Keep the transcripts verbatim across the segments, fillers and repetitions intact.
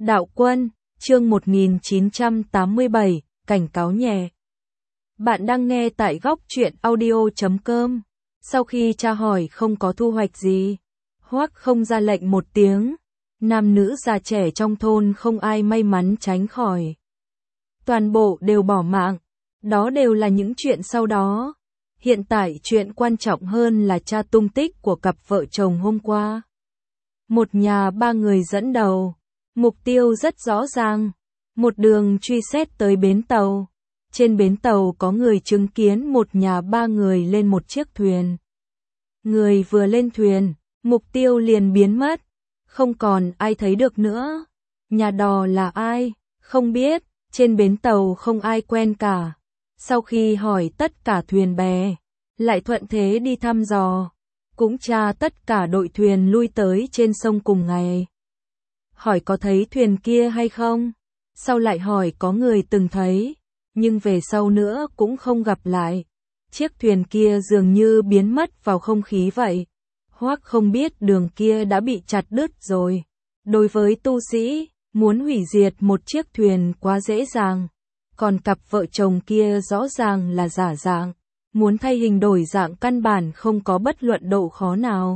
Đạo Quân, chương một nghìn chín trăm tám mươi bảy, cảnh cáo nhẹ. Bạn đang nghe tại góc truyện audio chấm com. Sau khi tra hỏi không có thu hoạch gì, Hoắc không ra lệnh một tiếng, nam nữ già trẻ trong thôn không ai may mắn tránh khỏi. Toàn bộ đều bỏ mạng, đó đều là những chuyện sau đó. Hiện tại chuyện quan trọng hơn là tra tung tích của cặp vợ chồng hôm qua. Một nhà ba người dẫn đầu, mục tiêu rất rõ ràng, một đường truy xét tới bến tàu. Trên bến tàu có người chứng kiến một nhà ba người lên một chiếc thuyền. Người vừa lên thuyền, mục tiêu liền biến mất, không còn ai thấy được nữa. Nhà đò là ai? Không biết, trên bến tàu không ai quen cả. Sau khi hỏi tất cả thuyền bè, lại thuận thế đi thăm dò, cũng tra tất cả đội thuyền lui tới trên sông cùng ngày. Hỏi có thấy thuyền kia hay không? Sau lại hỏi có người từng thấy, nhưng về sau nữa cũng không gặp lại. Chiếc thuyền kia dường như biến mất vào không khí vậy. Hoắc không biết đường kia đã bị chặt đứt rồi. Đối với tu sĩ, muốn hủy diệt một chiếc thuyền quá dễ dàng. Còn cặp vợ chồng kia rõ ràng là giả dạng. Muốn thay hình đổi dạng căn bản không có bất luận độ khó nào.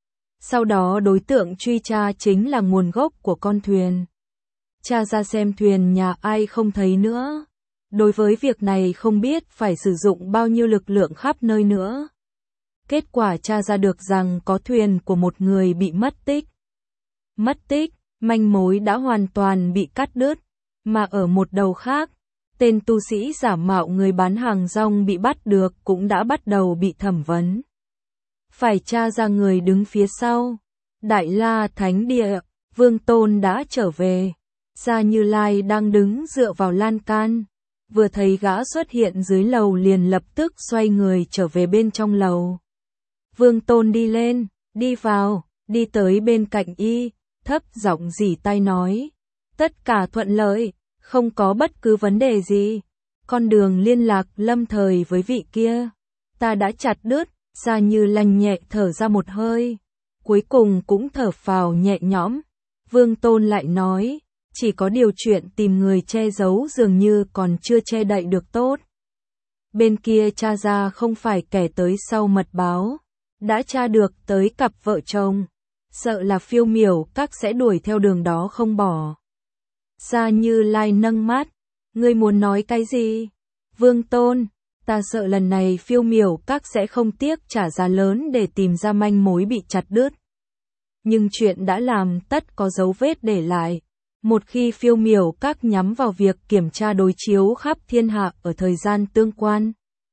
Sau đó đối tượng truy tra chính là nguồn gốc của con thuyền. Tra ra xem thuyền nhà ai không thấy nữa. Đối với việc này không biết phải sử dụng bao nhiêu lực lượng khắp nơi nữa. Kết quả tra ra được rằng có thuyền của một người bị mất tích. Mất tích, manh mối đã hoàn toàn bị cắt đứt, mà ở một đầu khác, tên tu sĩ giả mạo người bán hàng rong bị bắt được cũng đã bắt đầu bị thẩm vấn. Phải tra ra người đứng phía sau. Đại La Thánh Địa, Vương Tôn đã trở về. Gia Như Lai đang đứng dựa vào lan can. Vừa thấy gã xuất hiện dưới lầu liền lập tức xoay người trở về bên trong lầu. Vương Tôn đi lên, đi vào, đi tới bên cạnh y, thấp giọng rỉ tai nói. Tất cả thuận lợi, không có bất cứ vấn đề gì. Con đường liên lạc lâm thời với vị kia, ta đã chặt đứt. Gia Như lành nhẹ thở ra một hơi, cuối cùng cũng thở phào nhẹ nhõm. Vương Tôn lại nói, chỉ có điều chuyện tìm người che giấu dường như còn chưa che đậy được tốt. Bên kia tra ra không phải kẻ tới sau mật báo, đã tra được tới cặp vợ chồng, sợ là Phiêu Miểu Các sẽ đuổi theo đường đó không bỏ. Gia Như Lai nâng mắt, ngươi muốn nói cái gì? Vương Tôn, ta sợ lần này Phiêu Miểu Các sẽ không tiếc trả giá lớn để tìm ra manh mối bị chặt đứt. Nhưng chuyện đã làm tất có dấu vết để lại. Một khi Phiêu Miểu Các nhắm vào việc kiểm tra đối chiếu khắp thiên hạ ở thời gian tương quan,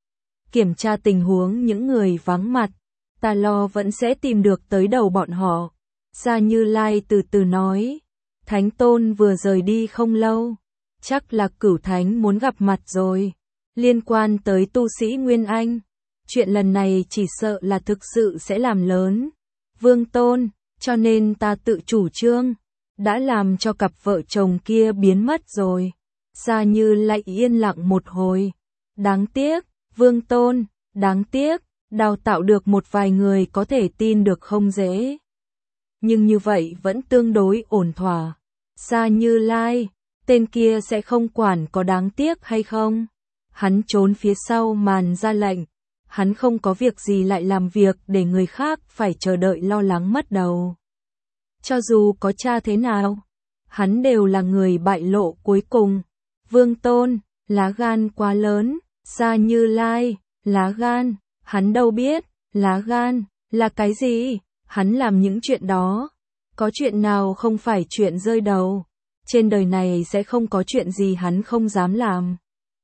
kiểm tra tình huống những người vắng mặt, ta lo vẫn sẽ tìm được tới đầu bọn họ. Gia Như Lai từ từ nói, Thánh Tôn vừa rời đi không lâu, chắc là Cửu Thánh muốn gặp mặt rồi. Liên quan tới tu sĩ Nguyên Anh, chuyện lần này chỉ sợ là thực sự sẽ làm lớn. Vương Tôn, cho nên ta tự chủ trương, đã làm cho cặp vợ chồng kia biến mất rồi. Gia Như lại yên lặng một hồi. Đáng tiếc, Vương Tôn, đáng tiếc, đào tạo được một vài người có thể tin được không dễ. Nhưng như vậy vẫn tương đối ổn thỏa. Gia Như Lai, tên kia sẽ không quản có đáng tiếc hay không. Hắn trốn phía sau màn ra lệnh. Hắn không có việc gì lại làm việc để người khác phải chờ đợi lo lắng mất đầu. Cho dù có tra thế nào, hắn đều là người bại lộ cuối cùng. Vương Tôn, lá gan quá lớn. Gia Như Lai, lá gan, hắn đâu biết, lá gan, là cái gì? Hắn làm những chuyện đó. Có chuyện nào không phải chuyện rơi đầu. Trên đời này sẽ không có chuyện gì hắn không dám làm.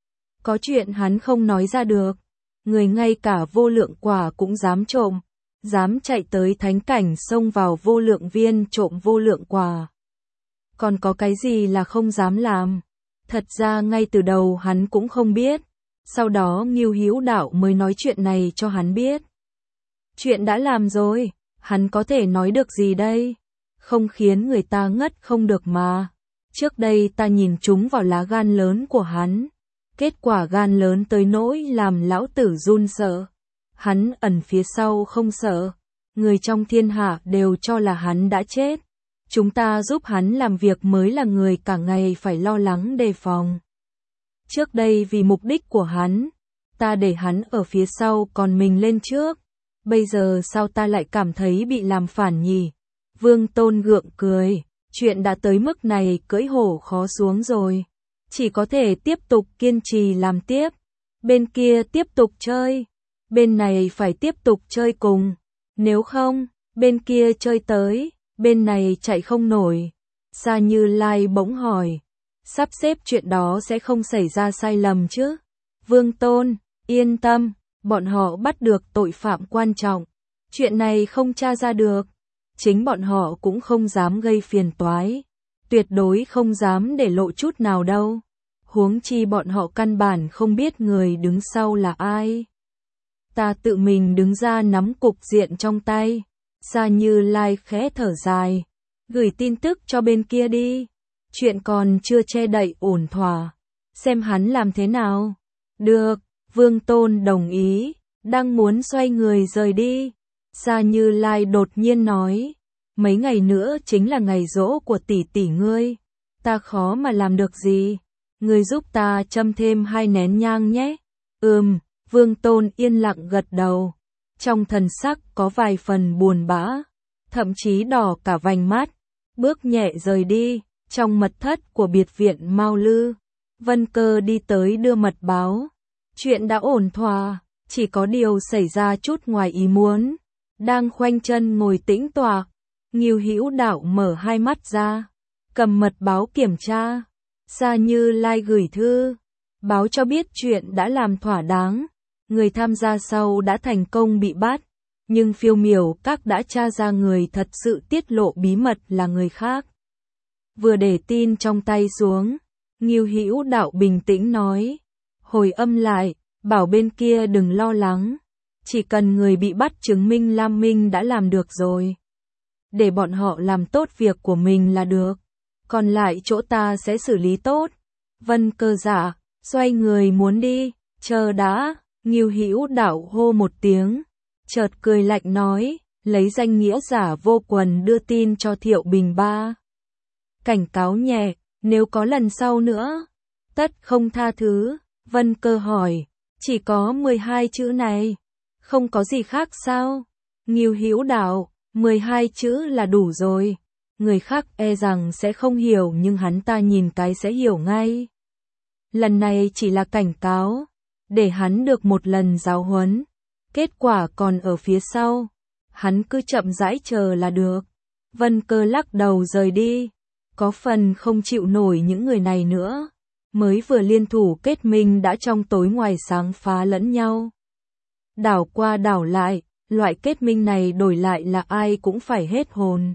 Có chuyện hắn không nói ra được. Người ngay cả vô lượng quả cũng dám trộm. Dám chạy tới thánh cảnh xông vào vô lượng viên trộm vô lượng quả. Còn có cái gì là không dám làm? Thật ra ngay từ đầu hắn cũng không biết. Sau đó Ngưu Hữu Đạo mới nói chuyện này cho hắn biết. Chuyện đã làm rồi, hắn có thể nói được gì đây? Không khiến người ta ngất không được mà. Trước đây ta nhìn trúng vào lá gan lớn của hắn. Kết quả gan lớn tới nỗi làm lão tử run sợ. Hắn ẩn phía sau không sợ. Người trong thiên hạ đều cho là hắn đã chết. Chúng ta giúp hắn làm việc mới là người cả ngày phải lo lắng đề phòng. Trước đây vì mục đích của hắn, ta để hắn ở phía sau còn mình lên trước. Bây giờ sao ta lại cảm thấy bị làm phản nhỉ? Vương Tôn gượng cười, chuyện đã tới mức này cưỡi hổ khó xuống rồi. Chỉ có thể tiếp tục kiên trì làm tiếp. Bên kia tiếp tục chơi, bên này phải tiếp tục chơi cùng. Nếu không, bên kia chơi tới, bên này chạy không nổi. Sa Như Lai bỗng hỏi, sắp xếp chuyện đó sẽ không xảy ra sai lầm chứ? Vương Tôn, yên tâm, bọn họ bắt được tội phạm quan trọng. Chuyện này không tra ra được. Chính bọn họ cũng không dám gây phiền toái. Tuyệt đối không dám để lộ chút nào đâu. Huống chi bọn họ căn bản không biết người đứng sau là ai. Ta tự mình đứng ra nắm cục diện trong tay. Sa Như Lai khẽ thở dài, gửi tin tức cho bên kia đi. Chuyện còn chưa che đậy ổn thỏa, xem hắn làm thế nào. Được, Vương Tôn đồng ý, đang muốn xoay người rời đi. Sa Như Lai đột nhiên nói, mấy ngày nữa chính là ngày giỗ của tỷ tỷ ngươi, ta khó mà làm được gì. Ngươi giúp ta châm thêm hai nén nhang nhé. Ừm, Vương Tôn yên lặng gật đầu. Trong thần sắc có vài phần buồn bã, thậm chí đỏ cả vành mắt. Bước nhẹ rời đi, trong mật thất của biệt viện Mao Lư. Vân Cơ đi tới đưa mật báo. Chuyện đã ổn thỏa, chỉ có điều xảy ra chút ngoài ý muốn. Đang khoanh chân ngồi tĩnh tọa, Ngưu Hữu Đạo mở hai mắt ra, cầm mật báo kiểm tra. Sa Như Lai gửi thư, báo cho biết chuyện đã làm thỏa đáng, người tham gia sau đã thành công bị bắt, nhưng Phiêu Miểu Các đã tra ra người thật sự tiết lộ bí mật là người khác. Vừa để tin trong tay xuống, Ngưu Hữu Đạo bình tĩnh nói, hồi âm lại, bảo bên kia đừng lo lắng, chỉ cần người bị bắt chứng minh Lam Minh đã làm được rồi. Để bọn họ làm tốt việc của mình là được. Còn lại chỗ ta sẽ xử lý tốt. Vân Cơ giả, xoay người muốn đi, chờ đã. Ngưu Hữu Đạo hô một tiếng, chợt cười lạnh nói, lấy danh nghĩa giả vô quần đưa tin cho Thiệu Bình Ba. Cảnh cáo nhẹ, nếu có lần sau nữa, tất không tha thứ. Vân Cơ hỏi, chỉ có mười hai chữ này, không có gì khác sao? Ngưu Hữu Đạo, mười hai chữ là đủ rồi. Người khác e rằng sẽ không hiểu nhưng hắn ta nhìn cái sẽ hiểu ngay. Lần này chỉ là cảnh cáo, để hắn được một lần giáo huấn. Kết quả còn ở phía sau, hắn cứ chậm rãi chờ là được. Vân Cơ lắc đầu rời đi, có phần không chịu nổi những người này nữa. Mới vừa liên thủ kết minh đã trong tối ngoài sáng phá lẫn nhau. Đảo qua đảo lại, loại kết minh này đổi lại là ai cũng phải hết hồn.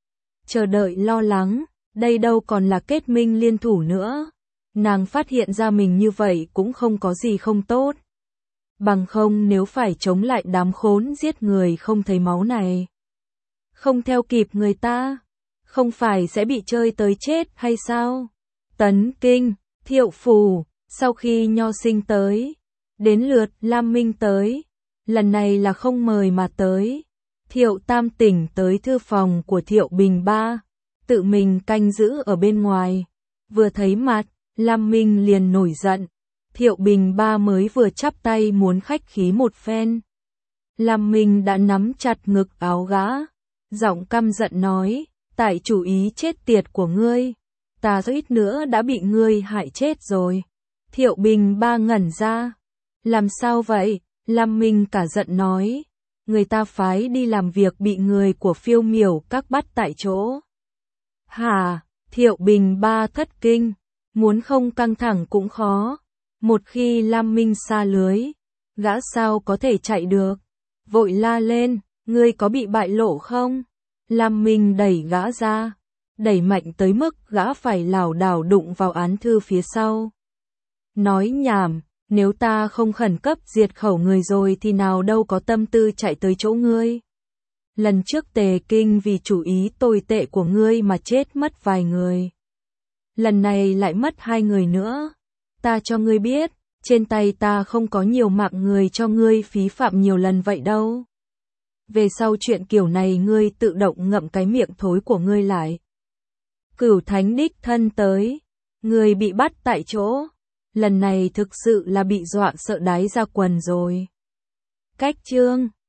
Chờ đợi lo lắng, đây đâu còn là kết minh liên thủ nữa. Nàng phát hiện ra mình như vậy cũng không có gì không tốt. Bằng không nếu phải chống lại đám khốn giết người không thấy máu này, không theo kịp người ta, không phải sẽ bị chơi tới chết hay sao? Tấn Kinh, Thiệu Phù, sau khi Nho Sinh tới, đến lượt Lam Minh tới, lần này là không mời mà tới. Thiệu Tam Tỉnh tới thư phòng của Thiệu Bình Ba, tự mình canh giữ ở bên ngoài. Vừa thấy mặt, Lam Minh liền nổi giận. Thiệu Bình Ba mới vừa chắp tay muốn khách khí một phen. Lam Minh đã nắm chặt ngực áo gã, giọng căm giận nói, tại chủ ý chết tiệt của ngươi, ta ít nữa đã bị ngươi hại chết rồi. Thiệu Bình Ba ngẩn ra, làm sao vậy? Lam Minh cả giận nói, người ta phái đi làm việc bị người của Phiêu Miểu Các bắt tại chỗ. Hả? Thiệu Bình Ba thất kinh, muốn không căng thẳng cũng khó. Một khi Lam Minh xa lưới, gã sao có thể chạy được? Vội la lên, ngươi có bị bại lộ không? Lam Minh đẩy gã ra, đẩy mạnh tới mức gã phải lảo đảo đụng vào án thư phía sau. Nói nhảm, nếu ta không khẩn cấp diệt khẩu người rồi thì nào đâu có tâm tư chạy tới chỗ ngươi. Lần trước Tề Kinh vì chủ ý tồi tệ của ngươi mà chết mất vài người. Lần này lại mất hai người nữa. Ta cho ngươi biết, trên tay ta không có nhiều mạng người cho ngươi phí phạm nhiều lần vậy đâu. Về sau chuyện kiểu này ngươi tự động ngậm cái miệng thối của ngươi lại. Cửu thánh đích thân tới. Người bị bắt tại chỗ. Lần này thực sự là bị dọa sợ đái ra quần rồi. Cách chương